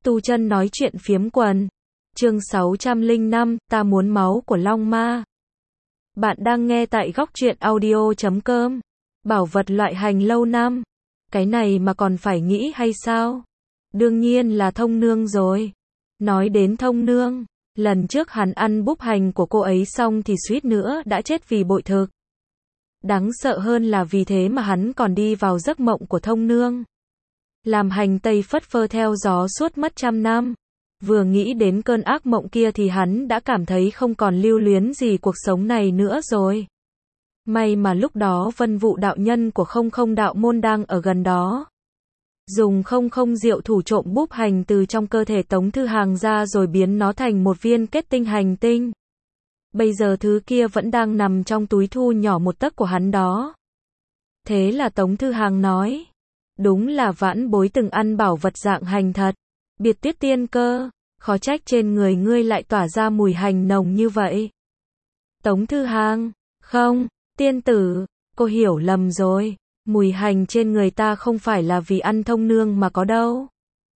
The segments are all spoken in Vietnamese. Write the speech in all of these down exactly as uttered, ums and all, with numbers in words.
Tu chân nói chuyện phiếm quần. Chương sáu trăm lẻ năm, ta muốn máu của Long Ma. Bạn đang nghe tại góc truyện audio chấm com. Bảo vật loại hành lâu năm. Cái này mà còn phải nghĩ hay sao? Đương nhiên là thông nương rồi. Nói đến thông nương, lần trước hắn ăn búp hành của cô ấy xong thì suýt nữa đã chết vì bội thực. Đáng sợ hơn là vì thế mà hắn còn đi vào giấc mộng của thông nương. Làm hành tây phất phơ theo gió suốt mất trăm năm. Vừa nghĩ đến cơn ác mộng kia thì hắn đã cảm thấy không còn lưu luyến gì cuộc sống này nữa rồi. May mà lúc đó Vân Vụ đạo nhân của không không đạo môn đang ở gần đó. Dùng không không diệu thủ trộm búp hành từ trong cơ thể Tống Thư Hàng ra rồi biến nó thành một viên kết tinh hành tinh. Bây giờ thứ kia vẫn đang nằm trong túi thu nhỏ một tấc của hắn đó. Thế là Tống Thư Hàng nói. Đúng là vãn bối từng ăn bảo vật dạng hành thật. Biệt Tiết Tiên Cơ, khó trách trên người ngươi lại tỏa ra mùi hành nồng như vậy. Tống Thư Hàng, không, tiên tử, cô hiểu lầm rồi. Mùi hành trên người ta không phải là vì ăn thông nương mà có đâu.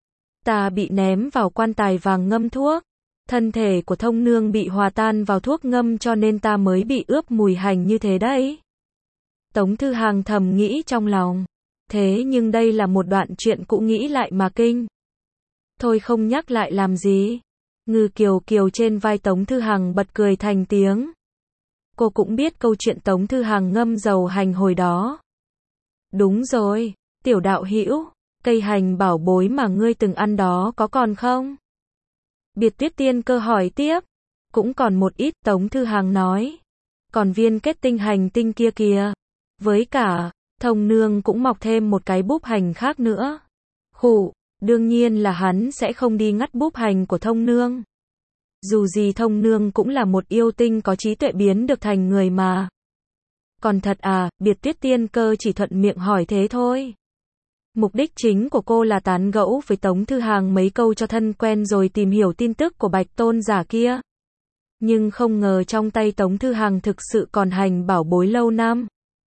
Ta bị ném vào quan tài vàng ngâm thuốc. Thân thể của thông nương bị hòa tan vào thuốc ngâm cho nên ta mới bị ướp mùi hành như thế đấy. Tống Thư Hàng thầm nghĩ trong lòng. Thế nhưng đây là một đoạn chuyện cũ, nghĩ lại mà kinh. Thôi không nhắc lại làm gì. Ngư Kiều Kiều trên vai Tống Thư Hàng bật cười thành tiếng. Cô cũng biết câu chuyện Tống Thư Hàng ngâm dầu hành hồi đó. Đúng rồi, tiểu đạo hữu, cây hành bảo bối mà ngươi từng ăn đó có còn không? Biệt Tiết Tiên Cơ hỏi tiếp. Cũng còn một ít, Tống Thư Hàng nói. Còn viên kết tinh hành tinh kia kìa. Với cả, thông nương cũng mọc thêm một cái búp hành khác nữa. Khụ, đương nhiên là hắn sẽ không đi ngắt búp hành của thông nương. Dù gì thông nương cũng là một yêu tinh có trí tuệ biến được thành người mà. Còn thật à, Biệt Tiết Tiên Cơ chỉ thuận miệng hỏi thế thôi. Mục đích chính của cô là tán gẫu với Tống Thư Hàng mấy câu cho thân quen rồi tìm hiểu tin tức của Bạch Tôn giả kia. Nhưng không ngờ trong tay Tống Thư Hàng thực sự còn hành bảo bối lâu năm.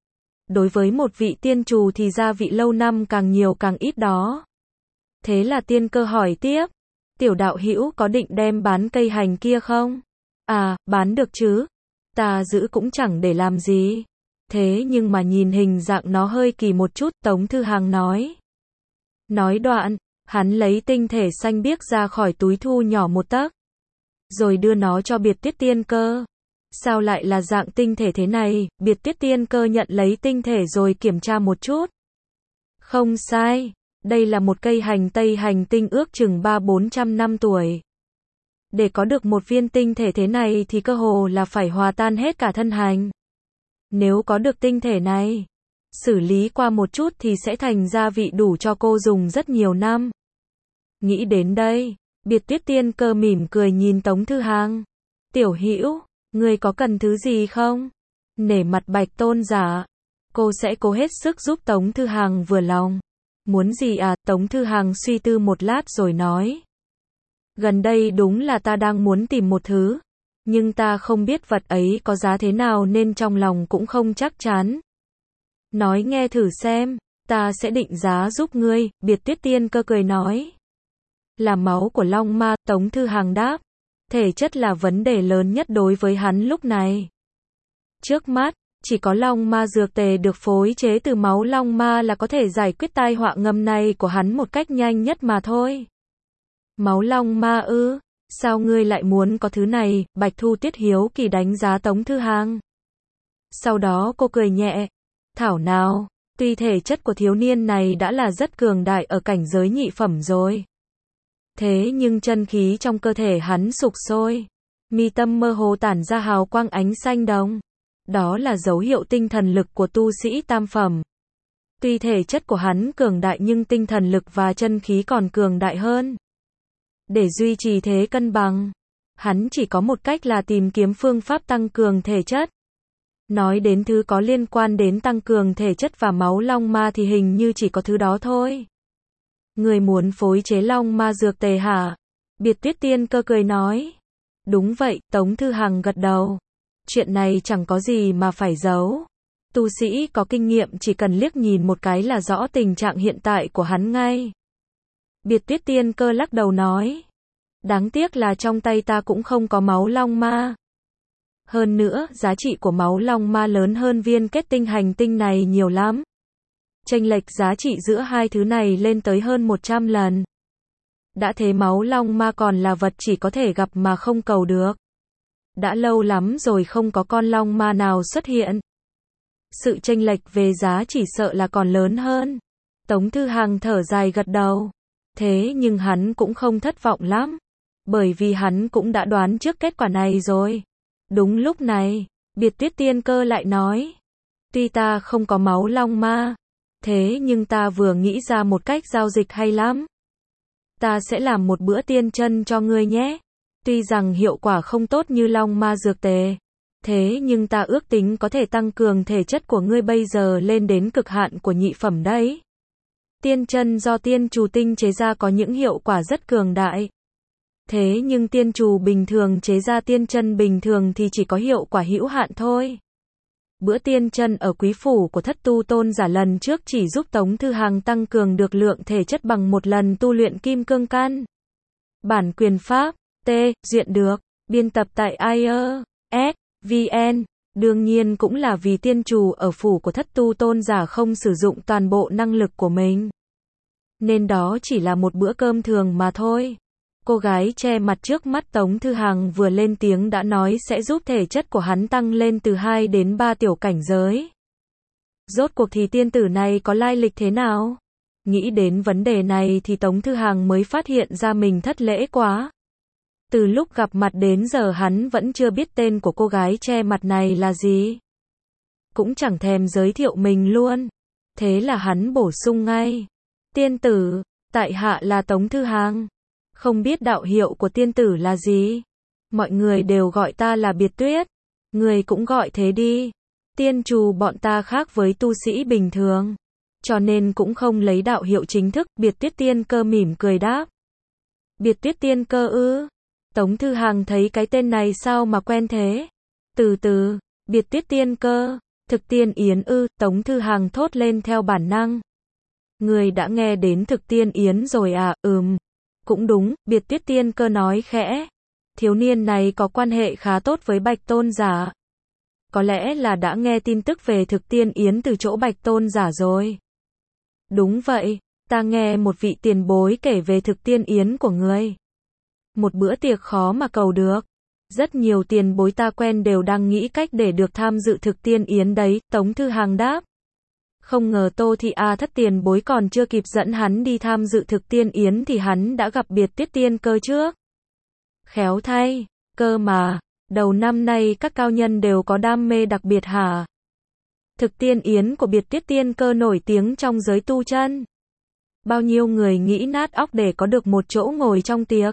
Đối với một vị tiên trù thì gia vị lâu năm càng nhiều càng ít đó. Thế là Tiên Cơ hỏi tiếp. Tiểu đạo hữu có định đem bán cây hành kia không? À, bán được chứ. Ta giữ cũng chẳng để làm gì. Thế nhưng mà nhìn hình dạng nó hơi kỳ một chút, Tống Thư Hàng nói. Nói đoạn, hắn lấy tinh thể xanh biếc ra khỏi túi thu nhỏ một tấc. Rồi đưa nó cho Biệt Tiết Tiên Cơ. Sao lại là dạng tinh thể thế này? Biệt Tiết Tiên Cơ nhận lấy tinh thể rồi kiểm tra một chút. Không sai, đây là một cây hành tây hành tinh ước chừng ba bốn trăm năm tuổi. Để có được một viên tinh thể thế này thì cơ hồ là phải hòa tan hết cả thân hành. Nếu có được tinh thể này, xử lý qua một chút thì sẽ thành gia vị đủ cho cô dùng rất nhiều năm. Nghĩ đến đây, Biệt Tiết Tiên Cơ mỉm cười nhìn Tống Thư Hàng. Tiểu hữu, ngươi có cần thứ gì không? Nể mặt Bạch Tôn giả, cô sẽ cố hết sức giúp Tống Thư Hàng vừa lòng. Muốn gì à? Tống Thư Hàng suy tư một lát rồi nói. Gần đây đúng là ta đang muốn tìm một thứ. Nhưng ta không biết vật ấy có giá thế nào nên trong lòng cũng không chắc chắn. Nói nghe thử xem, ta sẽ định giá giúp ngươi, Biệt Tiết Tiên Cơ cười nói. Là máu của Long Ma, Tống Thư Hàng đáp. Thể chất là vấn đề lớn nhất đối với hắn lúc này. Trước mắt, chỉ có Long Ma dược tề được phối chế từ máu Long Ma là có thể giải quyết tai họa ngầm này của hắn một cách nhanh nhất mà thôi. Máu Long Ma ư? Sao ngươi lại muốn có thứ này? Bạch Thu Tiết hiếu kỳ đánh giá Tống Thư Hàng. Sau đó cô cười nhẹ. Thảo nào, tuy thể chất của thiếu niên này đã là rất cường đại ở cảnh giới nhị phẩm rồi. Thế nhưng chân khí trong cơ thể hắn sục sôi. Mi tâm mơ hồ tản ra hào quang ánh xanh đồng. Đó là dấu hiệu tinh thần lực của tu sĩ tam phẩm. Tuy thể chất của hắn cường đại nhưng tinh thần lực và chân khí còn cường đại hơn. Để duy trì thế cân bằng, hắn chỉ có một cách là tìm kiếm phương pháp tăng cường thể chất. Nói đến thứ có liên quan đến tăng cường thể chất và máu Long Ma thì hình như chỉ có thứ đó thôi. Người muốn phối chế Long Ma dược tề hả? Biệt Tiết Tiên Cơ cười nói. Đúng vậy, Tống Thư Hàng gật đầu. Chuyện này chẳng có gì mà phải giấu. Tu sĩ có kinh nghiệm chỉ cần liếc nhìn một cái là rõ tình trạng hiện tại của hắn ngay. Biệt Tuyết Tiên Cơ lắc đầu nói. Đáng tiếc là trong tay ta cũng không có máu long ma. Hơn nữa, giá trị của máu long ma lớn hơn viên kết tinh hành tinh này nhiều lắm. Chênh lệch giá trị giữa hai thứ này lên tới hơn một trăm lần. Đã thế máu long ma còn là vật chỉ có thể gặp mà không cầu được. Đã lâu lắm rồi không có con long ma nào xuất hiện. Sự chênh lệch về giá chỉ sợ là còn lớn hơn. Tống Thư Hằng thở dài gật đầu. Thế nhưng hắn cũng không thất vọng lắm. Bởi vì hắn cũng đã đoán trước kết quả này rồi. Đúng lúc này, Biệt Tuyết Tiên Cơ lại nói. Tuy ta không có máu long ma, thế nhưng ta vừa nghĩ ra một cách giao dịch hay lắm. Ta sẽ làm một bữa tiên chân cho ngươi nhé. Tuy rằng hiệu quả không tốt như long ma dược tề, thế nhưng ta ước tính có thể tăng cường thể chất của ngươi bây giờ lên đến cực hạn của nhị phẩm đấy. Tiên chân do tiên trù tinh chế ra có những hiệu quả rất cường đại. Thế nhưng tiên trù bình thường chế ra tiên chân bình thường thì chỉ có hiệu quả hữu hạn thôi. Bữa tiên chân ở quý phủ của Thất Tu Tôn giả lần trước chỉ giúp Tống Thư Hằng tăng cường được lượng thể chất bằng một lần tu luyện kim cương căn. Bản quyền pháp, T, duyện được, biên tập tại i e s vn. Đương nhiên cũng là vì tiên trù ở phủ của Thất Tu Tôn giả không sử dụng toàn bộ năng lực của mình. Nên đó chỉ là một bữa cơm thường mà thôi. Cô gái che mặt trước mắt Tống Thư Hằng vừa lên tiếng đã nói sẽ giúp thể chất của hắn tăng lên từ hai đến ba tiểu cảnh giới. Rốt cuộc thì tiên tử này có lai lịch thế nào? Nghĩ đến vấn đề này thì Tống Thư Hằng mới phát hiện ra mình thất lễ quá. Từ lúc gặp mặt đến giờ hắn vẫn chưa biết tên của cô gái che mặt này là gì. Cũng chẳng thèm giới thiệu mình luôn. Thế là hắn bổ sung ngay. Tiên tử, tại hạ là Tống Thư Hằng. Không biết đạo hiệu của tiên tử là gì? Mọi người đều gọi ta là Biệt Tuyết. Người cũng gọi thế đi. Tiên trù bọn ta khác với tu sĩ bình thường. Cho nên cũng không lấy đạo hiệu chính thức. Biệt Tuyết Tiên Cơ mỉm cười đáp. Biệt Tuyết Tiên Cơ ư? Tống Thư Hằng thấy cái tên này sao mà quen thế? Từ từ, Biệt Tuyết Tiên Cơ, Thực Tiên Yến ư? Tống Thư Hằng thốt lên theo bản năng. Người đã nghe đến Thực Tiên Yến rồi à? Ừm. Cũng đúng, Biệt Tuyết Tiên Cơ nói khẽ. Thiếu niên này có quan hệ khá tốt với Bạch Tôn giả. Có lẽ là đã nghe tin tức về Thực Tiên Yến từ chỗ Bạch Tôn giả rồi. Đúng vậy, ta nghe một vị tiền bối kể về Thực Tiên Yến của ngươi. Một bữa tiệc khó mà cầu được. Rất nhiều tiền bối ta quen đều đang nghĩ cách để được tham dự Thực Tiên Yến đấy, Tống Thư Hằng đáp. Không ngờ Tô Thị A Thất tiền bối còn chưa kịp dẫn hắn đi tham dự Thực Tiên Yến thì hắn đã gặp Biệt Tuyết Tiên Cơ trước. Khéo thay, cơ mà, đầu năm nay các cao nhân đều có đam mê đặc biệt hả? Thực Tiên Yến của Biệt Tuyết Tiên Cơ nổi tiếng trong giới tu chân. Bao nhiêu người nghĩ nát óc để có được một chỗ ngồi trong tiệc.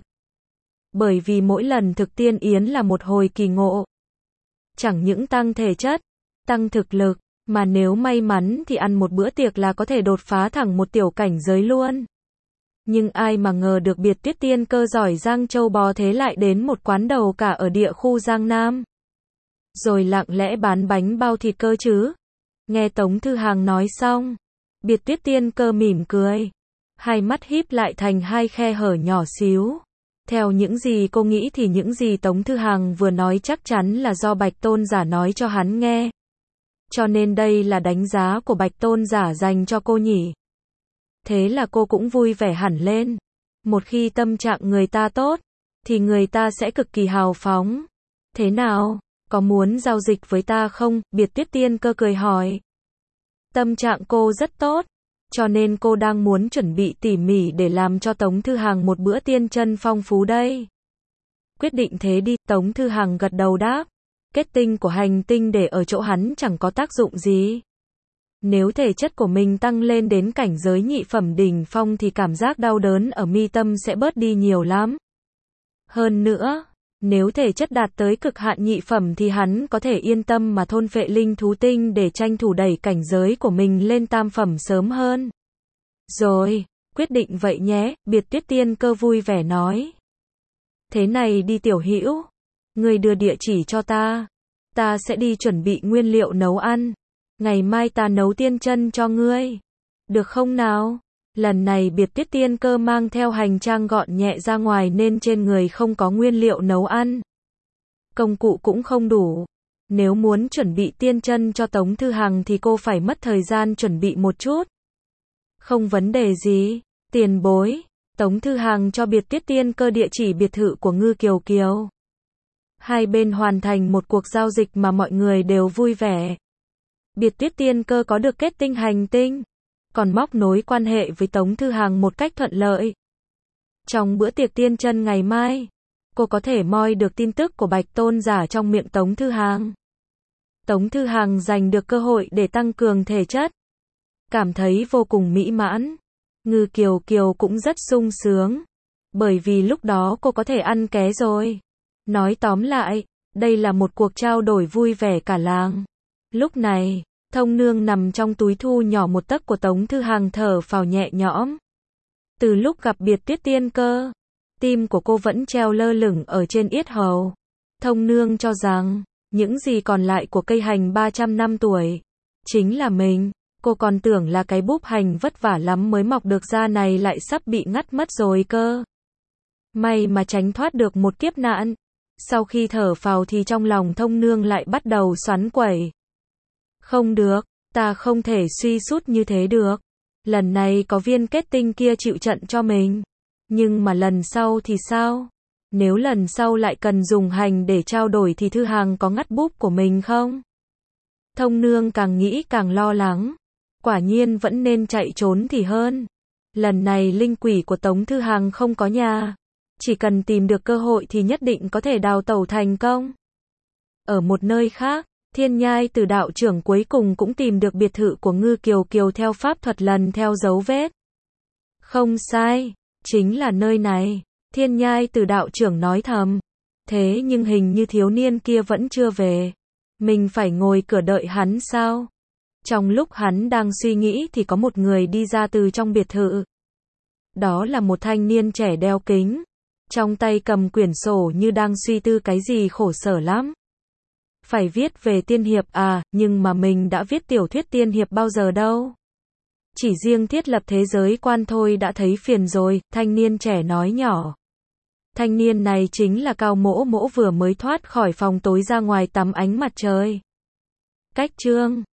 Bởi vì mỗi lần Thực Tiên Yến là một hồi kỳ ngộ. Chẳng những tăng thể chất, tăng thực lực, mà nếu may mắn thì ăn một bữa tiệc là có thể đột phá thẳng một tiểu cảnh giới luôn. Nhưng ai mà ngờ được Biệt Tuyết Tiên Cơ giỏi giang châu bò thế lại đến một quán đầu cả ở địa khu Giang Nam. Rồi lặng lẽ bán bánh bao thịt cơ chứ. Nghe Tống Thư Hằng nói xong, Biệt Tuyết Tiên Cơ mỉm cười. Hai mắt híp lại thành hai khe hở nhỏ xíu. Theo những gì cô nghĩ thì những gì Tống Thư Hằng vừa nói chắc chắn là do Bạch Tôn giả nói cho hắn nghe. Cho nên đây là đánh giá của Bạch Tôn giả dành cho cô nhỉ. Thế là cô cũng vui vẻ hẳn lên. Một khi tâm trạng người ta tốt, thì người ta sẽ cực kỳ hào phóng. Thế nào, có muốn giao dịch với ta không? Biệt Tuyết Tiên Cơ cười hỏi. Tâm trạng cô rất tốt, cho nên cô đang muốn chuẩn bị tỉ mỉ để làm cho Tống Thư Hằng một bữa tiên chân phong phú đây. Quyết định thế đi, Tống Thư Hằng gật đầu đáp. Kết tinh của hành tinh để ở chỗ hắn chẳng có tác dụng gì. Nếu thể chất của mình tăng lên đến cảnh giới nhị phẩm đỉnh phong thì cảm giác đau đớn ở mi tâm sẽ bớt đi nhiều lắm. Hơn nữa, nếu thể chất đạt tới cực hạn nhị phẩm thì hắn có thể yên tâm mà thôn phệ linh thú tinh để tranh thủ đẩy cảnh giới của mình lên tam phẩm sớm hơn. Rồi, quyết định vậy nhé, Biệt Tuyết Tiên Cơ vui vẻ nói. Thế này đi tiểu hữu, ngươi đưa địa chỉ cho ta, ta sẽ đi chuẩn bị nguyên liệu nấu ăn. Ngày mai ta nấu tiên chân cho ngươi. Được không nào? Lần này Biệt Tuyết Tiên Cơ mang theo hành trang gọn nhẹ ra ngoài nên trên người không có nguyên liệu nấu ăn. Công cụ cũng không đủ. Nếu muốn chuẩn bị tiên chân cho Tống Thư Hằng thì cô phải mất thời gian chuẩn bị một chút. Không vấn đề gì. Tiền bối. Tống Thư Hằng cho Biệt Tuyết Tiên Cơ địa chỉ biệt thự của Ngư Kiều Kiều. Hai bên hoàn thành một cuộc giao dịch mà mọi người đều vui vẻ. Biệt Tuyết Tiên Cơ có được kết tinh hành tinh, còn móc nối quan hệ với Tống Thư Hằng một cách thuận lợi. Trong bữa tiệc tiên chân ngày mai, cô có thể moi được tin tức của Bạch Tôn giả trong miệng Tống Thư Hằng. Tống Thư Hằng giành được cơ hội để tăng cường thể chất, cảm thấy vô cùng mỹ mãn. Ngư Kiều Kiều cũng rất sung sướng, bởi vì lúc đó cô có thể ăn ké rồi. Nói tóm lại, đây là một cuộc trao đổi vui vẻ cả làng. Lúc này, Thông Nương nằm trong túi thu nhỏ một tấc của Tống Thư Hằng thở phào nhẹ nhõm. Từ lúc gặp Biệt Tuyết Tiên Cơ, tim của cô vẫn treo lơ lửng ở trên yết hầu. Thông Nương cho rằng, những gì còn lại của cây hành ba trăm năm tuổi, chính là mình. Cô còn tưởng là cái búp hành vất vả lắm mới mọc được ra này lại sắp bị ngắt mất rồi cơ. May mà tránh thoát được một kiếp nạn. Sau khi thở phào thì trong lòng Thông Nương lại bắt đầu xoắn quẩy. Không được, ta không thể suy sút như thế được. Lần này có viên kết tinh kia chịu trận cho mình. Nhưng mà lần sau thì sao? Nếu lần sau lại cần dùng hành để trao đổi thì Thư Hằng có ngắt búp của mình không? Thông Nương càng nghĩ càng lo lắng. Quả nhiên vẫn nên chạy trốn thì hơn. Lần này linh quỷ của Tống Thư Hằng không có nhà. Chỉ cần tìm được cơ hội thì nhất định có thể đào tẩu thành công. Ở một nơi khác, Thiên Nhai Tử đạo trưởng cuối cùng cũng tìm được biệt thự của Ngư Kiều Kiều theo pháp thuật lần theo dấu vết. Không sai, chính là nơi này. Thiên Nhai Tử đạo trưởng nói thầm. Thế nhưng hình như thiếu niên kia vẫn chưa về. Mình phải ngồi cửa đợi hắn sao? Trong lúc hắn đang suy nghĩ thì có một người đi ra từ trong biệt thự. Đó là một thanh niên trẻ đeo kính, trong tay cầm quyển sổ như đang suy tư cái gì khổ sở lắm. Phải viết về tiên hiệp à, nhưng mà mình đã viết tiểu thuyết tiên hiệp bao giờ đâu. Chỉ riêng thiết lập thế giới quan thôi đã thấy phiền rồi, thanh niên trẻ nói nhỏ. Thanh niên này chính là Cao Mỗ Mỗ vừa mới thoát khỏi phòng tối ra ngoài tắm ánh mặt trời. Cách chương